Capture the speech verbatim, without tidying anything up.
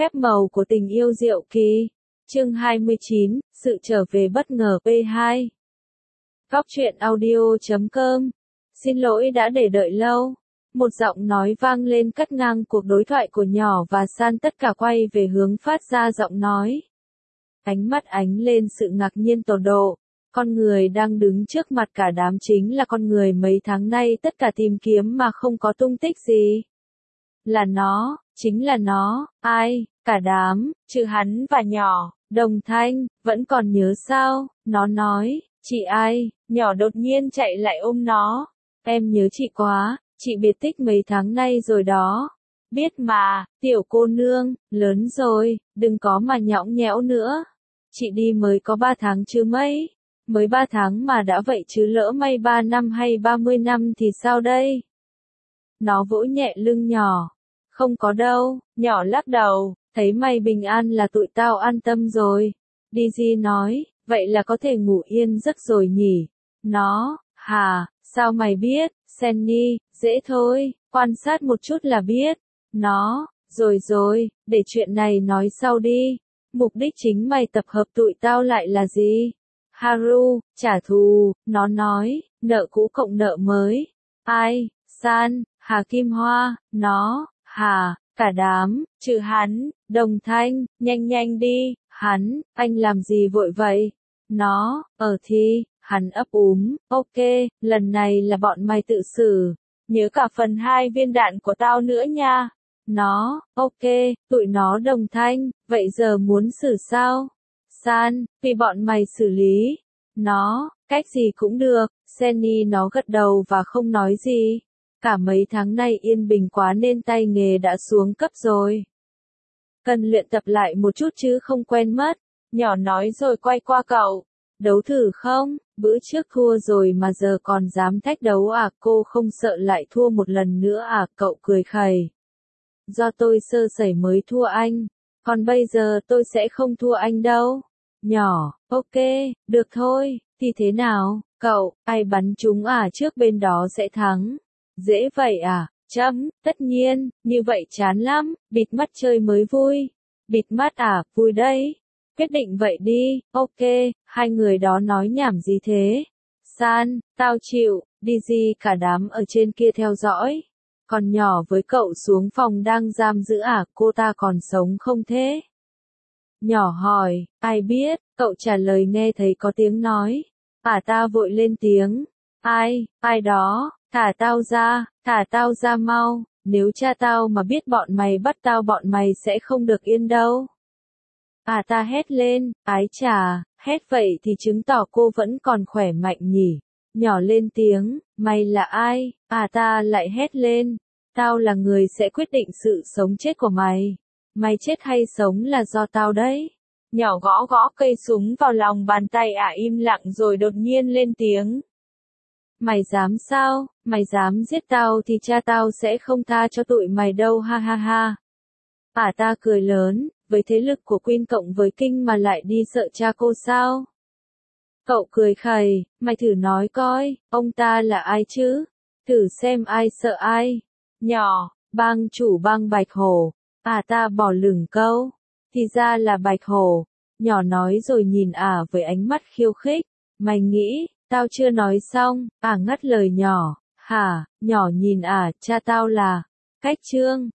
phép màu của tình yêu diệu kỳ. Chương hai mươi chín, sự trở về bất ngờ P hai. Góc truyện audio chấm com. Xin lỗi đã để đợi lâu. Một giọng nói vang lên cắt ngang cuộc đối thoại của nhỏ và San, tất cả quay về hướng phát ra giọng nói. Ánh mắt ánh lên sự ngạc nhiên tột độ. Con người đang đứng trước mặt cả đám chính là con người mấy tháng nay tất cả tìm kiếm mà không có tung tích gì. Là nó, chính là nó, ai, cả đám, trừ hắn và nhỏ, Đồng Thanh, vẫn còn nhớ sao, nó nói, chị ai, nhỏ đột nhiên chạy lại ôm nó, em nhớ chị quá, chị biệt tích mấy tháng nay rồi đó. Biết mà, tiểu cô nương, lớn rồi, đừng có mà nhõng nhẽo nữa. Chị đi mới có ba tháng chứ mấy, mới ba tháng mà đã vậy chứ lỡ may ba năm hay ba mươi năm thì sao đây? Nó vỗ nhẹ lưng nhỏ. Không có đâu, nhỏ lắc đầu, thấy mày bình an là tụi tao an tâm rồi. Digi nói, vậy là có thể ngủ yên giấc rồi nhỉ? Nó, hà, sao mày biết? Senny, dễ thôi, quan sát một chút là biết. Nó, rồi rồi, để chuyện này nói sau đi. Mục đích chính mày tập hợp tụi tao lại là gì? Haru, trả thù, nó nói, nợ cũ cộng nợ mới. Ai, San, Hà Kim Hoa, nó, Hà, cả đám, trừ hắn, Đồng Thanh, nhanh nhanh đi, hắn, anh làm gì vội vậy? Nó, ở thì, hắn ấp úng, ok, lần này là bọn mày tự xử, nhớ cả phần hai viên đạn của tao nữa nha. Nó, ok, tụi nó Đồng Thanh, vậy giờ muốn xử sao? San, vì bọn mày xử lý. Nó, cách gì cũng được, Senny nó gật đầu và không nói gì. Cả mấy tháng nay yên bình quá nên tay nghề đã xuống cấp rồi. Cần luyện tập lại một chút chứ không quen mất. Nhỏ nói rồi quay qua cậu. Đấu thử không? Bữa trước thua rồi mà giờ còn dám thách đấu à? Cô không sợ lại thua một lần nữa à? Cậu cười khẩy. Do tôi sơ sẩy mới thua anh. Còn bây giờ tôi sẽ không thua anh đâu. Nhỏ, ok, được thôi, thì thế nào? Cậu, ai bắn chúng à? Trước bên đó sẽ thắng. Dễ vậy à? Chấm, tất nhiên, như vậy chán lắm, bịt mắt chơi mới vui. Bịt mắt à, vui đấy. Quyết định vậy đi, ok, hai người đó nói nhảm gì thế? San, tao chịu, Digi cả đám ở trên kia theo dõi. Còn nhỏ với cậu xuống phòng đang giam giữ à, cô ta còn sống không thế? Nhỏ hỏi, ai biết, cậu trả lời nghe thấy có tiếng nói. À ta vội lên tiếng. Ai, ai đó, thả tao ra, thả tao ra mau, nếu cha tao mà biết bọn mày bắt tao bọn mày sẽ không được yên đâu. À ta hét lên, ái chà, hét vậy thì chứng tỏ cô vẫn còn khỏe mạnh nhỉ. Nhỏ lên tiếng, mày là ai? À ta lại hét lên, tao là người sẽ quyết định sự sống chết của mày. Mày chết hay sống là do tao đấy. Nhỏ gõ gõ cây súng vào lòng bàn tay à im lặng rồi đột nhiên lên tiếng. Mày dám sao? Mày dám giết tao thì cha tao sẽ không tha cho tụi mày đâu ha ha ha. À ta cười lớn, với thế lực của Queen cộng với Kinh mà lại đi sợ cha cô sao? Cậu cười khẩy, mày thử nói coi, ông ta là ai chứ? Thử xem ai sợ ai. Nhỏ, bang chủ bang Bạch Hổ. À ta bỏ lửng câu. Thì ra là Bạch Hổ. Nhỏ nói rồi nhìn ả với ánh mắt khiêu khích. Mày nghĩ, tao chưa nói xong, ả ngắt lời nhỏ. Hả, nhỏ nhìn ả, cha tao là, Cách Trương,